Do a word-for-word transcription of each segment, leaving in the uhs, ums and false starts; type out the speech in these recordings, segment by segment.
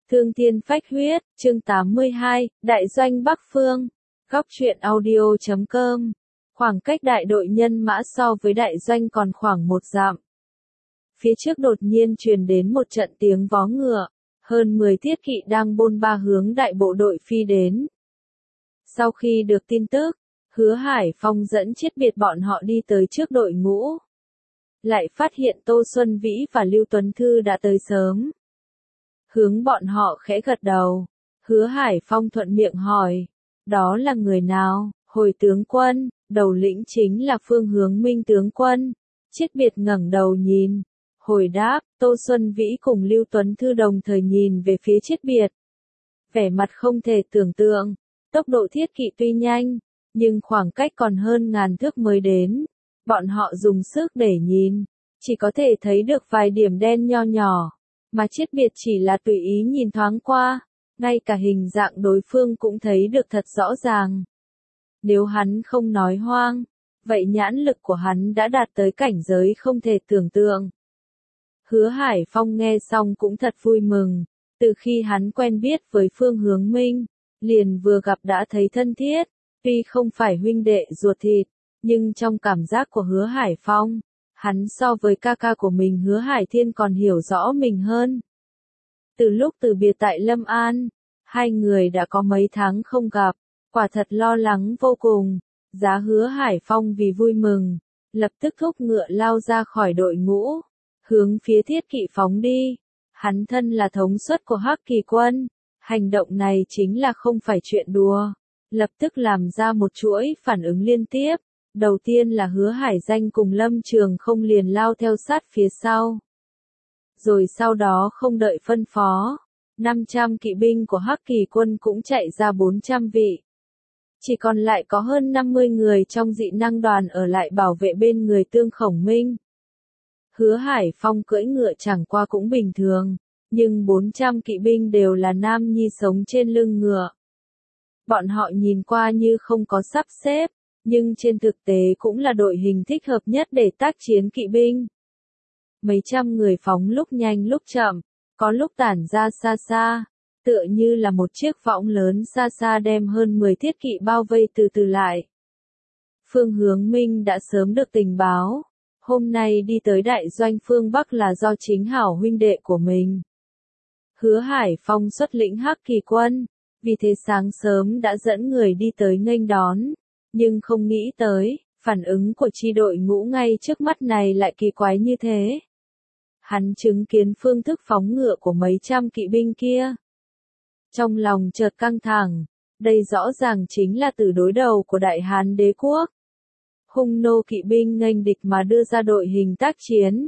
Thương thiên phách huyết, chương tám mươi hai, Đại doanh Bắc Phương. Góc truyện audio chấm com. Khoảng cách đại đội nhân mã so với đại doanh còn khoảng một dặm. Phía trước đột nhiên truyền đến một trận tiếng vó ngựa, hơn mười thiết kỵ đang bôn ba hướng đại bộ đội phi đến. Sau khi được tin tức, Hứa Hải Phong dẫn Chiết Biệt bọn họ đi tới trước đội ngũ. Lại phát hiện Tô Xuân Vĩ và Lưu Tuấn Thư đã tới sớm. Hướng bọn họ khẽ gật đầu, Hứa Hải Phong thuận miệng hỏi, đó là người nào? Hồi tướng quân, đầu lĩnh chính là Phương Hướng Minh tướng quân. Chiết Biệt ngẩng đầu nhìn, hồi đáp, Tô Xuân Vĩ cùng Lưu Tuấn Thư đồng thời nhìn về phía Chiết Biệt. Vẻ mặt không thể tưởng tượng, tốc độ thiết kỵ tuy nhanh, nhưng khoảng cách còn hơn ngàn thước mới đến. Bọn họ dùng sức để nhìn, chỉ có thể thấy được vài điểm đen nho nhỏ. Mà Chiết Biệt chỉ là tùy ý nhìn thoáng qua, ngay cả hình dạng đối phương cũng thấy được thật rõ ràng. Nếu hắn không nói hoang, vậy nhãn lực của hắn đã đạt tới cảnh giới không thể tưởng tượng. Hứa Hải Phong nghe xong cũng thật vui mừng, từ khi hắn quen biết với Phương Hướng Minh, liền vừa gặp đã thấy thân thiết, tuy không phải huynh đệ ruột thịt, nhưng trong cảm giác của Hứa Hải Phong, hắn so với ca ca của mình Hứa Hải Thiên còn hiểu rõ mình hơn. Từ lúc từ biệt tại Lâm An, hai người đã có mấy tháng không gặp, quả thật lo lắng vô cùng. Giá Hứa Hải Phong vì vui mừng, lập tức thúc ngựa lao ra khỏi đội ngũ, hướng phía thiết kỵ phóng đi. Hắn thân là thống suất của Hắc Kỳ quân, hành động này chính là không phải chuyện đùa, lập tức làm ra một chuỗi phản ứng liên tiếp. Đầu tiên là Hứa Hải Danh cùng Lâm Trường không liền lao theo sát phía sau. Rồi sau đó không đợi phân phó, năm trăm kỵ binh của Hắc Kỳ quân cũng chạy ra bốn trăm vị. Chỉ còn lại có hơn năm mươi người trong dị năng đoàn ở lại bảo vệ bên người Tương Khổng Minh. Hứa Hải Phong cưỡi ngựa chẳng qua cũng bình thường, nhưng bốn trăm kỵ binh đều là nam nhi sống trên lưng ngựa. Bọn họ nhìn qua như không có sắp xếp, nhưng trên thực tế cũng là đội hình thích hợp nhất để tác chiến kỵ binh. Mấy trăm người phóng lúc nhanh lúc chậm, có lúc tản ra xa xa, tựa như là một chiếc võng lớn xa xa đem hơn mười thiết kỵ bao vây từ từ lại. Phương Hướng Minh đã sớm được tình báo, hôm nay đi tới đại doanh phương Bắc là do chính hảo huynh đệ của mình. Hứa Hải Phong xuất lĩnh Hắc Kỳ quân, vì thế sáng sớm đã dẫn người đi tới nghênh đón. Nhưng không nghĩ tới, phản ứng của chi đội ngũ ngay trước mắt này lại kỳ quái như thế. Hắn chứng kiến phương thức phóng ngựa của mấy trăm kỵ binh kia. Trong lòng chợt căng thẳng, đây rõ ràng chính là từ đối đầu của Đại Hán Đế quốc. Hung nô kỵ binh nghênh địch mà đưa ra đội hình tác chiến.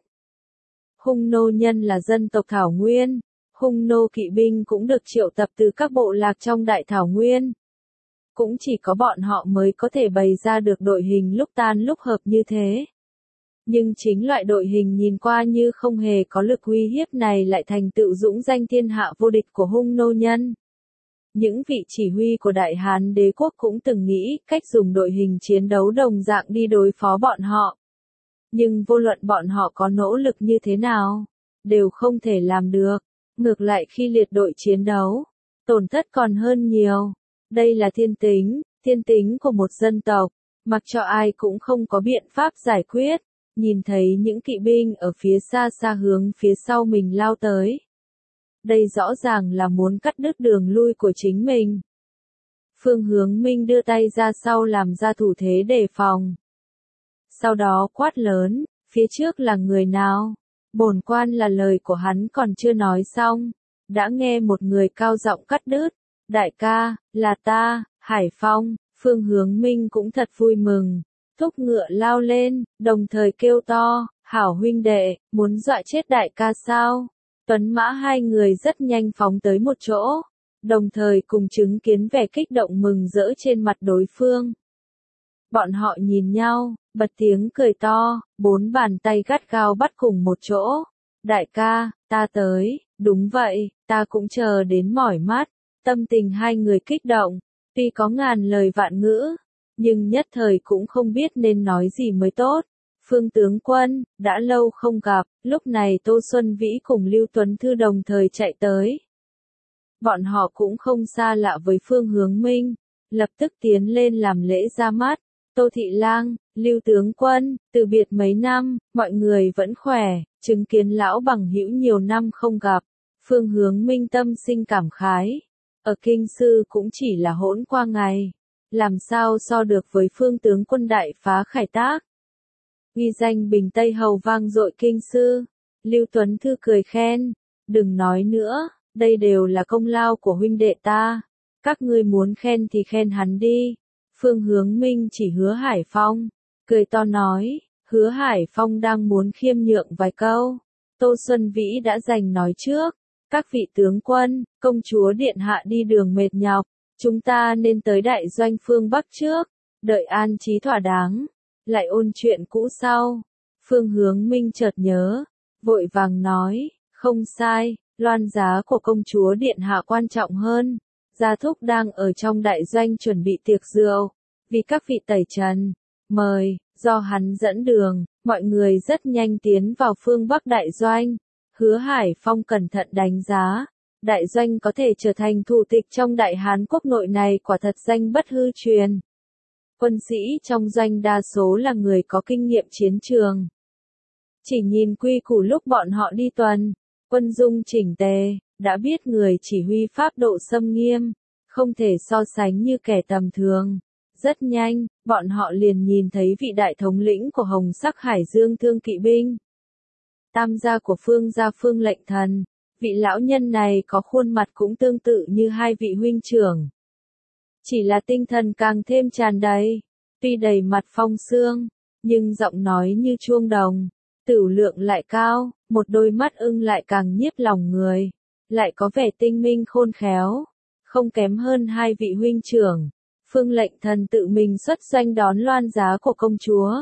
Hung nô nhân là dân tộc Thảo Nguyên, hung nô kỵ binh cũng được triệu tập từ các bộ lạc trong Đại Thảo Nguyên. Cũng chỉ có bọn họ mới có thể bày ra được đội hình lúc tan lúc hợp như thế. Nhưng chính loại đội hình nhìn qua như không hề có lực uy hiếp này lại thành tựu dũng danh thiên hạ vô địch của hung nô nhân. Những vị chỉ huy của Đại Hán Đế quốc cũng từng nghĩ cách dùng đội hình chiến đấu đồng dạng đi đối phó bọn họ. Nhưng vô luận bọn họ có nỗ lực như thế nào, đều không thể làm được. Ngược lại khi liệt đội chiến đấu, tổn thất còn hơn nhiều. Đây là thiên tính, thiên tính của một dân tộc, mặc cho ai cũng không có biện pháp giải quyết. Nhìn thấy những kỵ binh ở phía xa xa hướng phía sau mình lao tới. Đây rõ ràng là muốn cắt đứt đường lui của chính mình. Phương Hướng Minh đưa tay ra sau làm ra thủ thế đề phòng. Sau đó quát lớn, phía trước là người nào? Bổn quan là lời của hắn còn chưa nói xong, đã nghe một người cao giọng cắt đứt. Đại ca, là ta, Hải Phong. Phương Hướng Minh cũng thật vui mừng, thúc ngựa lao lên, đồng thời kêu to, hảo huynh đệ, muốn dọa chết đại ca sao? Tuấn mã hai người rất nhanh phóng tới một chỗ, đồng thời cùng chứng kiến vẻ kích động mừng rỡ trên mặt đối phương. Bọn họ nhìn nhau, bật tiếng cười to, bốn bàn tay gắt gao bắt cùng một chỗ. Đại ca, ta tới, đúng vậy, ta cũng chờ đến mỏi mắt. Tâm tình hai người kích động, tuy có ngàn lời vạn ngữ, nhưng nhất thời cũng không biết nên nói gì mới tốt. Phương tướng quân, đã lâu không gặp, lúc này Tô Xuân Vĩ cùng Lưu Tuấn Thư đồng thời chạy tới. bọn họ cũng không xa lạ với Phương Hướng Minh, lập tức tiến lên làm lễ ra mắt. Tô Thị Lang, Lưu tướng quân, từ biệt mấy năm, mọi người vẫn khỏe, chứng kiến lão bằng hữu nhiều năm không gặp. Phương Hướng Minh tâm sinh cảm khái. Ở kinh sư cũng chỉ là hỗn qua ngày, làm sao so được với Phương tướng quân đại phá khải tác. Uy danh Bình Tây Hầu vang dội kinh sư. Lưu Tuấn Thư cười khen, đừng nói nữa, đây đều là công lao của huynh đệ ta. Các ngươi muốn khen thì khen hắn đi. Phương Hướng Minh chỉ Hứa Hải Phong, cười to nói, Hứa Hải Phong đang muốn khiêm nhượng vài câu. Tô Xuân Vĩ đã giành nói trước, các vị tướng quân, công chúa điện hạ đi đường mệt nhọc, chúng ta nên tới đại doanh phương Bắc trước, đợi an trí thỏa đáng, lại ôn chuyện cũ sau. Phương Hướng Minh chợt nhớ, vội vàng nói, không sai, loan giá của công chúa điện hạ quan trọng hơn. Gia thúc đang ở trong đại doanh chuẩn bị tiệc rượu, vì các vị tẩy trần, mời, do hắn dẫn đường, mọi người rất nhanh tiến vào phương Bắc đại doanh. Hứa Hải Phong cẩn thận đánh giá, đại doanh có thể trở thành thủ tịch trong Đại Hán quốc nội này quả thật danh bất hư truyền. Quân sĩ trong doanh đa số là người có kinh nghiệm chiến trường. Chỉ nhìn quy củ lúc bọn họ đi tuần, quân dung chỉnh tề, đã biết người chỉ huy pháp độ xâm nghiêm, không thể so sánh như kẻ tầm thường. Rất nhanh, bọn họ liền nhìn thấy vị đại thống lĩnh của Hồng Sắc Hải Dương Thương Kỵ binh. Tam gia của Phương gia Phương Lệnh Thần, vị lão nhân này có khuôn mặt cũng tương tự như hai vị huynh trưởng. Chỉ là tinh thần càng thêm tràn đầy, tuy đầy mặt phong sương, nhưng giọng nói như chuông đồng, tửu lượng lại cao, một đôi mắt ưng lại càng nhiếp lòng người, lại có vẻ tinh minh khôn khéo, không kém hơn hai vị huynh trưởng. Phương Lệnh Thần tự mình xuất doanh đón loan giá của công chúa.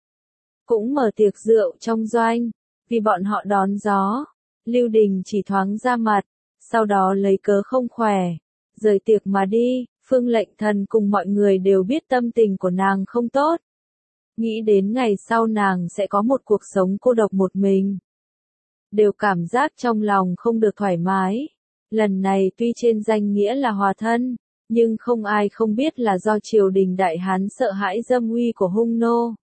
Cũng mở tiệc rượu trong doanh, vì bọn họ đón gió. Lưu Đình chỉ thoáng ra mặt, sau đó lấy cớ không khỏe, rời tiệc mà đi. Phương Lệnh Thần cùng mọi người đều biết tâm tình của nàng không tốt. Nghĩ đến ngày sau nàng sẽ có một cuộc sống cô độc một mình, đều cảm giác trong lòng không được thoải mái. Lần này tuy trên danh nghĩa là hòa thân, nhưng không ai không biết là do triều đình Đại Hán sợ hãi dâm uy của hung nô.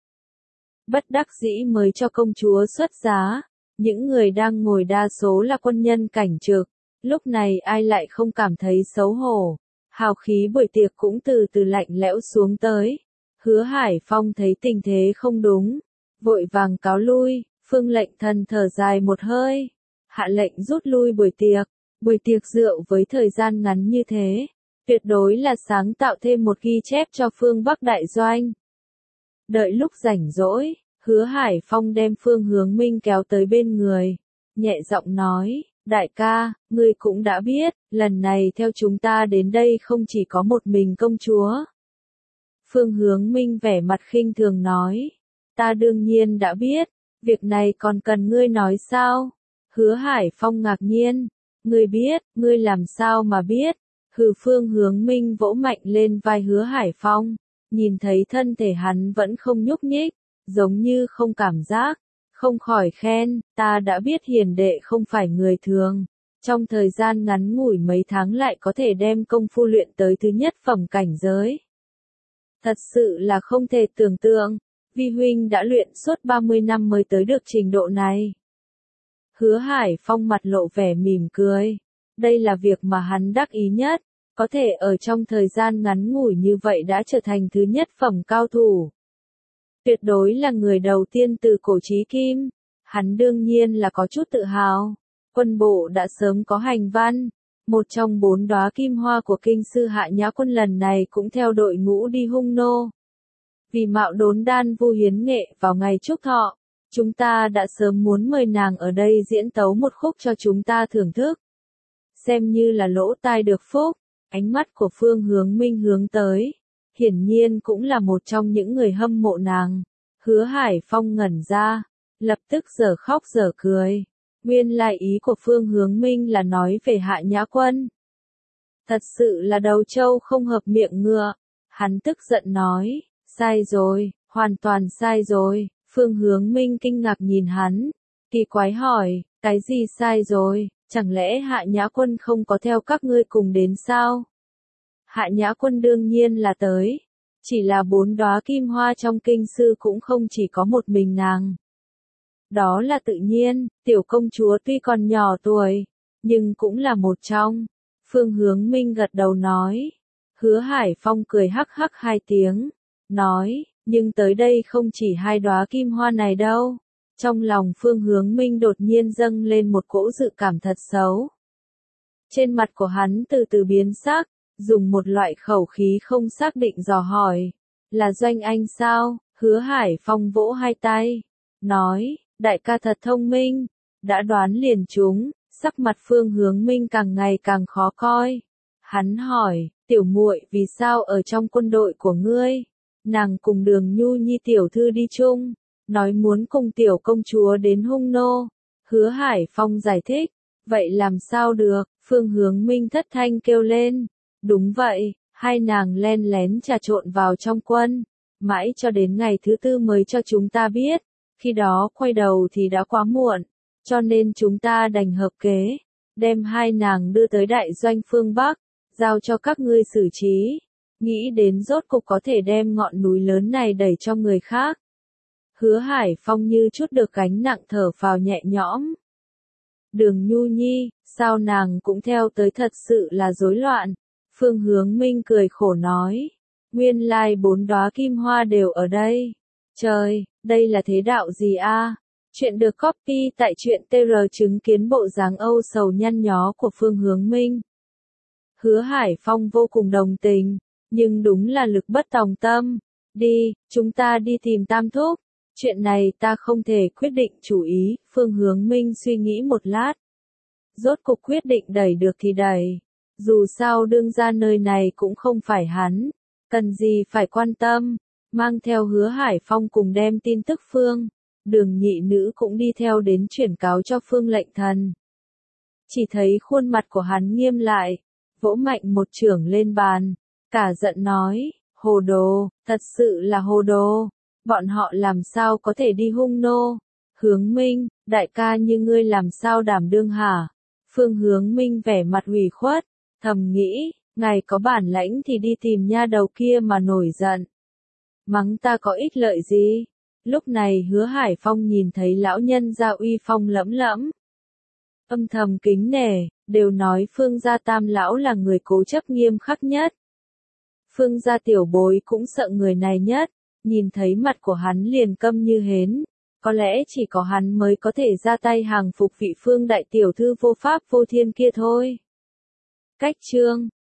Bất đắc dĩ mới cho công chúa xuất giá. Những người đang ngồi đa số là quân nhân cảnh trực, lúc này ai lại không cảm thấy xấu hổ. Hào khí buổi tiệc cũng từ từ lạnh lẽo xuống tới. Hứa Hải Phong thấy tình thế không đúng, vội vàng cáo lui. Phương Lệnh Thần thở dài một hơi, hạ lệnh rút lui buổi tiệc. Buổi tiệc rượu với thời gian ngắn như thế, tuyệt đối là sáng tạo thêm một ghi chép cho phương Bắc đại doanh. Đợi lúc rảnh rỗi, Hứa Hải Phong đem Phương Hướng Minh kéo tới bên người, nhẹ giọng nói, đại ca, ngươi cũng đã biết, lần này theo chúng ta đến đây không chỉ có một mình công chúa. Phương Hướng Minh vẻ mặt khinh thường nói, ta đương nhiên đã biết, việc này còn cần ngươi nói sao? Hứa Hải Phong ngạc nhiên, ngươi biết, ngươi làm sao mà biết? Hừ. Phương Hướng Minh vỗ mạnh lên vai Hứa Hải Phong, nhìn thấy thân thể hắn vẫn không nhúc nhích, giống như không cảm giác, không khỏi khen, ta đã biết hiền đệ không phải người thường, trong thời gian ngắn ngủi mấy tháng lại có thể đem công phu luyện tới thứ nhất phẩm cảnh giới. Thật sự là không thể tưởng tượng, vi huynh đã luyện suốt ba mươi năm mới tới được trình độ này. Hứa Hải Phong mặt lộ vẻ mỉm cười, đây là việc mà hắn đắc ý nhất, có thể ở trong thời gian ngắn ngủi như vậy đã trở thành thứ nhất phẩm cao thủ. Tuyệt đối là người đầu tiên từ cổ chí kim, hắn đương nhiên là có chút tự hào. Quân bộ đã sớm có hành văn, một trong bốn đóa kim hoa của kinh sư Hạ Nhã Quân lần này cũng theo đội ngũ đi hung nô. Vì mạo đốn đan Vu Hiến Nghệ vào ngày chúc thọ, chúng ta đã sớm muốn mời nàng ở đây diễn tấu một khúc cho chúng ta thưởng thức. Xem như là lỗ tai được phúc, ánh mắt của Phương Hướng Minh hướng tới, hiển nhiên cũng là một trong những người hâm mộ nàng. Hứa Hải Phong ngẩn ra, lập tức dở khóc dở cười. Nguyên lai ý của Phương Hướng Minh là nói về Hạ Nhã Quân. Thật sự là đầu trâu không hợp miệng ngựa. Hắn tức giận nói, sai rồi, hoàn toàn sai rồi. Phương Hướng Minh kinh ngạc nhìn hắn, kỳ quái hỏi, cái gì sai rồi? Chẳng lẽ Hạ Nhã Quân không có theo các ngươi cùng đến sao? Hạ Nhã Quân đương nhiên là tới. Chỉ là bốn đóa kim hoa trong kinh sư cũng không chỉ có một mình nàng. Đó là tự nhiên, tiểu công chúa tuy còn nhỏ tuổi, nhưng cũng là một trong. Phương Hướng Minh gật đầu nói. Hứa Hải Phong cười hắc hắc hai tiếng, nói, nhưng tới đây không chỉ hai đóa kim hoa này đâu. Trong lòng Phương Hướng Minh đột nhiên dâng lên một cỗ dự cảm thật xấu. Trên mặt của hắn từ từ biến sắc, dùng một loại khẩu khí không xác định dò hỏi. Là Doanh Anh sao? Hứa Hải Phong vỗ hai tay, nói, đại ca thật thông minh, đã đoán liền trúng. Sắc mặt Phương Hướng Minh càng ngày càng khó coi. Hắn hỏi, tiểu muội vì sao ở trong quân đội của ngươi? Nàng cùng Đường Nhu Nhi tiểu thư đi chung, nói muốn cùng tiểu công chúa đến Hung Nô. Hứa Hải Phong giải thích, vậy làm sao được? Phương Hướng Minh thất thanh kêu lên, đúng vậy, hai nàng len lén trà trộn vào trong quân, mãi cho đến ngày thứ tư mới cho chúng ta biết, khi đó quay đầu thì đã quá muộn. Cho nên chúng ta đành hợp kế, đem hai nàng đưa tới đại doanh phương Bắc, giao cho các ngươi xử trí, nghĩ đến rốt cục có thể đem ngọn núi lớn này đẩy cho người khác. Hứa Hải Phong như chút được gánh nặng thở phào nhẹ nhõm. Đường Nhu Nhi, sao nàng cũng theo tới thật sự là rối loạn. Phương Hướng Minh cười khổ nói, nguyên lai bốn đóa kim hoa đều ở đây. Trời, đây là thế đạo gì a? Chuyện được copy tại truyện tê rờ chứng kiến bộ dáng âu sầu nhăn nhó của Phương Hướng Minh. Hứa Hải Phong vô cùng đồng tình, nhưng đúng là lực bất tòng tâm. Đi, chúng ta đi tìm Tam Thúc. Chuyện này ta không thể quyết định chủ ý. Phương Hướng Minh suy nghĩ một lát. Rốt cục quyết định đẩy được thì đẩy. Dù sao đương ra nơi này cũng không phải hắn. Cần gì phải quan tâm. Mang theo Hứa Hải Phong cùng đem tin tức Phương. Đường nhị nữ cũng đi theo đến chuyển cáo cho Phương Lệnh Thần. Chỉ thấy khuôn mặt của hắn nghiêm lại, vỗ mạnh một chưởng lên bàn, cả giận nói, hồ đồ, thật sự là hồ đồ, bọn họ làm sao có thể đi Hung Nô? Hướng Minh, đại ca như ngươi làm sao đảm đương hả? Phương Hướng Minh vẻ mặt ủy khuất, thầm nghĩ, ngài có bản lãnh thì đi tìm nha đầu kia mà nổi giận. Mắng ta có ích lợi gì? Lúc này Hứa Hải Phong nhìn thấy lão nhân gia uy phong lẫm lẫm. Âm thầm kính nể, đều nói Phương gia tam lão là người cố chấp nghiêm khắc nhất. Phương gia tiểu bối cũng sợ người này nhất, nhìn thấy mặt của hắn liền câm như hến. Có lẽ chỉ có hắn mới có thể ra tay hàng phục vị Phương đại tiểu thư vô pháp vô thiên kia thôi. Cách chương